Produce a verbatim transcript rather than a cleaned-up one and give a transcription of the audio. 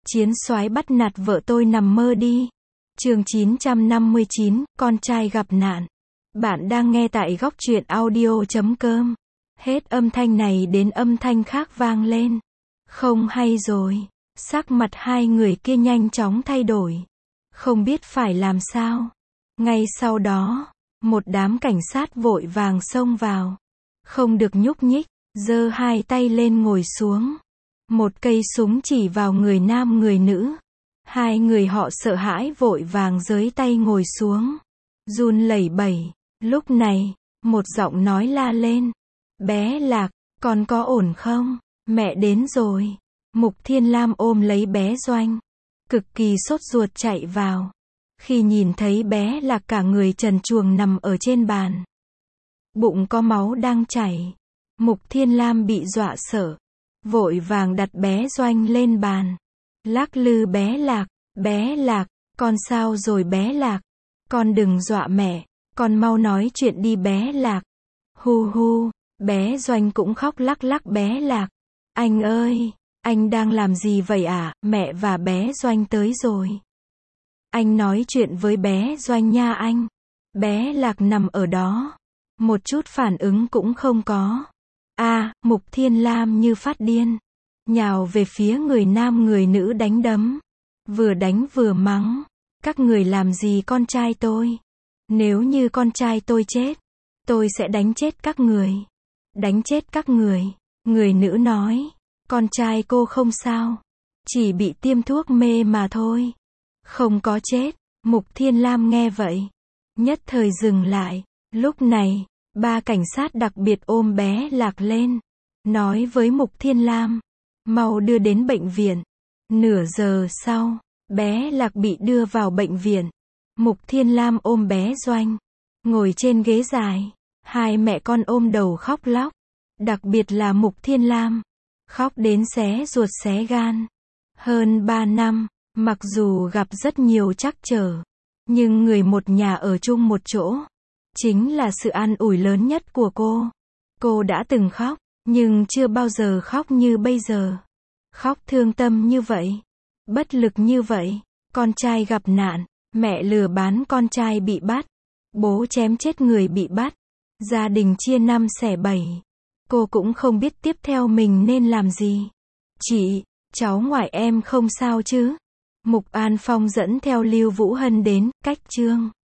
Chiến soái bắt nạt vợ tôi nằm mơ đi. Chương chín trăm năm mươi chín, con trai gặp nạn. Bạn đang nghe tại góc truyện audio chấm com. Hết âm thanh này đến âm thanh khác vang lên. Không hay rồi. Sắc mặt hai người kia nhanh chóng thay đổi. Không biết phải làm sao. Ngay sau đó, một đám cảnh sát vội vàng xông vào. Không được nhúc nhích, giơ hai tay lên ngồi xuống. Một cây súng chỉ vào người nam người nữ. Hai người họ sợ hãi vội vàng giơ tay ngồi xuống. Run lẩy bẩy. Lúc này, một giọng nói la lên. Bé Lạc, con có ổn không? Mẹ đến rồi. Mục Thiên Lam ôm lấy bé Doanh. Cực kỳ sốt ruột chạy vào. Khi nhìn thấy bé Lạc cả người trần truồng nằm ở trên bàn. Bụng có máu đang chảy. Mục Thiên Lam bị dọa sợ. Vội vàng đặt bé Doanh lên bàn. Lắc lư bé Lạc. Bé Lạc, con sao rồi bé Lạc? Con đừng dọa mẹ. Con mau nói chuyện đi bé Lạc. Hu hu, bé Doanh cũng khóc lắc lắc bé Lạc. Anh ơi, anh đang làm gì vậy à? Mẹ và bé Doanh tới rồi. Anh nói chuyện với bé Doanh nha anh. Bé Lạc nằm ở đó. Một chút phản ứng cũng không có. À, Mục Thiên Lam như phát điên. Nhào về phía người nam người nữ đánh đấm. Vừa đánh vừa mắng. Các người làm gì con trai tôi? Nếu như con trai tôi chết, tôi sẽ đánh chết các người. Đánh chết các người. Người nữ nói. Con trai cô không sao. Chỉ bị tiêm thuốc mê mà thôi. Không có chết. Mục Thiên Lam nghe vậy. Nhất thời dừng lại. Lúc này, ba cảnh sát đặc biệt ôm bé Lạc lên. Nói với Mục Thiên Lam. Mau đưa đến bệnh viện. Nửa giờ sau, bé Lạc bị đưa vào bệnh viện. Mục Thiên Lam ôm bé Doanh. Ngồi trên ghế dài. Hai mẹ con ôm đầu khóc lóc. Đặc biệt là Mục Thiên Lam. Khóc đến xé ruột xé gan. Hơn ba năm, mặc dù gặp rất nhiều trắc trở. Nhưng người một nhà ở chung một chỗ. Chính là sự an ủi lớn nhất của cô. Cô đã từng khóc, nhưng chưa bao giờ khóc như bây giờ. Khóc thương tâm như vậy. Bất lực như vậy. Con trai gặp nạn. Mẹ lừa bán con trai bị bắt. Bố chém chết người bị bắt. Gia đình chia năm xẻ bảy. Cô cũng không biết tiếp theo mình nên làm gì. Chị, cháu ngoại em không sao chứ? Mục An Phong dẫn theo Lưu Vũ Hân đến, cách chương.